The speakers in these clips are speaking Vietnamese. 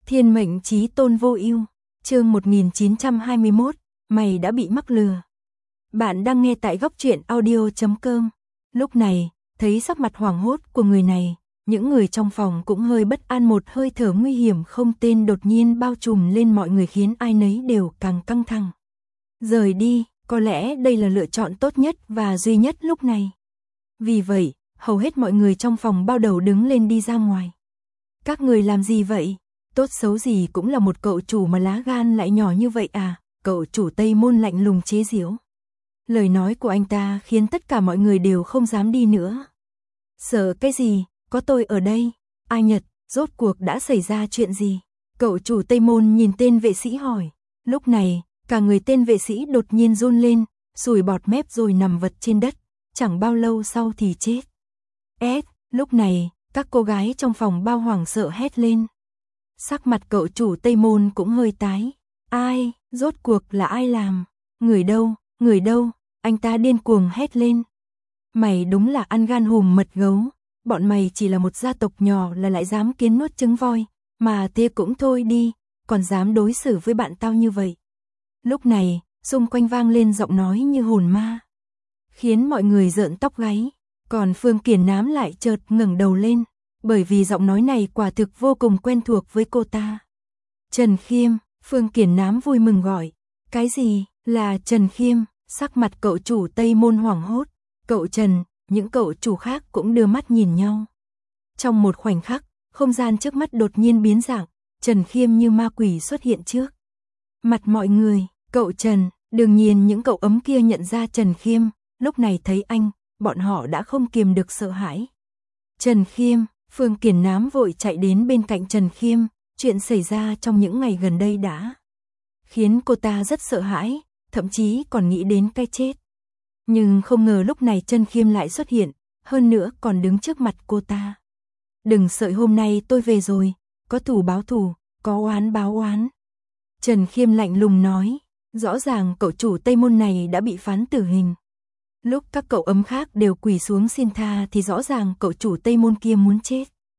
Thiên mệnh chí tôn vô ưu, chương 1921, mày đã bị mắc lừa. Bạn đang nghe tại góc truyện audio.com. Lúc này, thấy sắc mặt hoảng hốt của người này, những người trong phòng cũng hơi bất an, một hơi thở nguy hiểm không tên đột nhiên bao trùm lên mọi người khiến ai nấy đều càng căng thẳng. Rời đi, có lẽ đây là lựa chọn tốt nhất và duy nhất lúc này. Vì vậy, hầu hết mọi người trong phòng bao đầu đứng lên đi ra ngoài. Các người làm gì vậy? Tốt xấu gì cũng là một cậu chủ mà lá gan lại nhỏ như vậy à? Cậu chủ Tây Môn lạnh lùng chế giễu. Lời nói của anh ta khiến tất cả mọi người đều không dám đi nữa. Sợ cái gì, có tôi ở đây. Ai Nhật, rốt cuộc đã xảy ra chuyện gì? Cậu chủ Tây Môn nhìn tên vệ sĩ hỏi. Lúc này, cả người tên vệ sĩ đột nhiên run lên, sùi bọt mép rồi nằm vật trên đất. Chẳng bao lâu sau thì chết. Lúc này, các cô gái trong phòng bao hoảng sợ hét lên. Sắc mặt cậu chủ Tây Môn cũng hơi tái. Ai, rốt cuộc là ai làm? Người đâu? Anh ta điên cuồng hét lên. Mày đúng là ăn gan hùm mật gấu. Bọn mày chỉ là một gia tộc nhỏ là lại dám kiến nuốt trứng voi. Mà thế cũng thôi đi, còn dám đối xử với bạn tao như vậy. Lúc này, xung quanh vang lên giọng nói như hồn ma, khiến mọi người rợn tóc gáy. Còn Phương Kiển Nám lại chợt ngẩng đầu lên, bởi vì giọng nói này quả thực vô cùng quen thuộc với cô ta. Trần Khiêm, Phương Kiển Nám vui mừng gọi. Cái gì, là Trần Khiêm? Sắc mặt cậu chủ Tây Môn hoảng hốt. Cậu Trần, những cậu chủ khác cũng đưa mắt nhìn nhau. Trong một khoảnh khắc, không gian trước mắt đột nhiên biến dạng, Trần Khiêm như ma quỷ xuất hiện trước mặt mọi người. Cậu Trần, đương nhiên những cậu ấm kia nhận ra Trần Khiêm, lúc này thấy anh, bọn họ đã không kiềm được sợ hãi. Trần Khiêm, Phương Kiển Nám vội chạy đến bên cạnh Trần Khiêm, chuyện xảy ra trong những ngày gần đây đã khiến cô ta rất sợ hãi, thậm chí còn nghĩ đến cái chết. Nhưng không ngờ lúc này Trần Khiêm lại xuất hiện, hơn nữa còn đứng trước mặt cô ta. Đừng sợ, hôm nay tôi về rồi, có thù báo thù, có oán báo oán. Trần Khiêm lạnh lùng nói, rõ ràng cậu chủ Tây Môn này đã bị phán tử hình. Lúc các cậu ấm khác đều quỳ xuống xin tha thì rõ ràng cậu chủ Tây Môn kia muốn chết.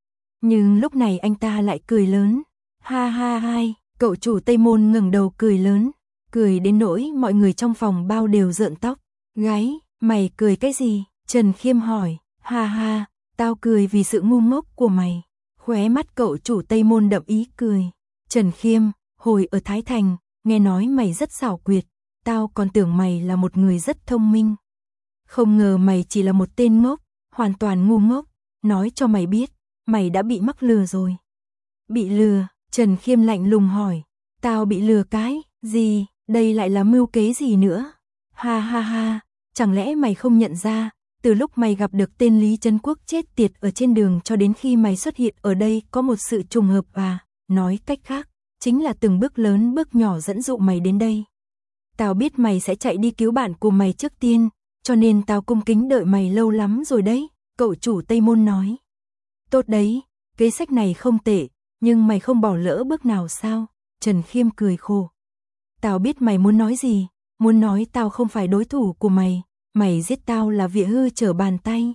Nhưng lúc này anh ta lại cười lớn. Ha ha hai, cậu chủ Tây Môn ngẩng đầu cười lớn, cười đến nỗi mọi người trong phòng bao đều rợn tóc gáy. Mày cười cái gì? Trần Khiêm hỏi. Ha ha, tao cười vì sự ngu ngốc của mày. Khóe mắt cậu chủ Tây Môn đậm ý cười. Trần Khiêm, hồi ở Thái Thành, nghe nói mày rất xảo quyệt, tao còn tưởng mày là một người rất thông minh. Không ngờ mày chỉ là một tên ngốc, hoàn toàn ngu ngốc. Nói cho mày biết, mày đã bị mắc lừa rồi. Bị lừa? Trần Khiêm lạnh lùng hỏi. Tao bị lừa cái gì? Đây lại là mưu kế gì nữa? Ha ha ha, chẳng lẽ mày không nhận ra, từ lúc mày gặp được tên Lý Trấn Quốc chết tiệt ở trên đường cho đến khi mày xuất hiện ở đây có một sự trùng hợp à? Nói cách khác, chính là từng bước lớn bước nhỏ dẫn dụ mày đến đây. Tao biết mày sẽ chạy đi cứu bạn của mày trước tiên, cho nên tao cung kính đợi mày lâu lắm rồi đấy, cậu chủ Tây Môn nói. Tốt đấy, kế sách này không tệ, nhưng mày không bỏ lỡ bước nào sao? Trần Khiêm cười khổ. Tao biết mày muốn nói gì, muốn nói tao không phải đối thủ của mày, mày giết tao là việc hư trở bàn tay.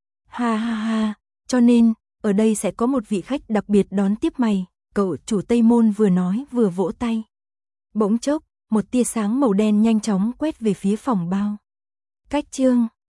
Ha ha ha, cho nên, ở đây sẽ có một vị khách đặc biệt đón tiếp mày, cậu chủ Tây Môn vừa nói vừa vỗ tay. Bỗng chốc, một tia sáng màu đen nhanh chóng quét về phía phòng bao. Cách chương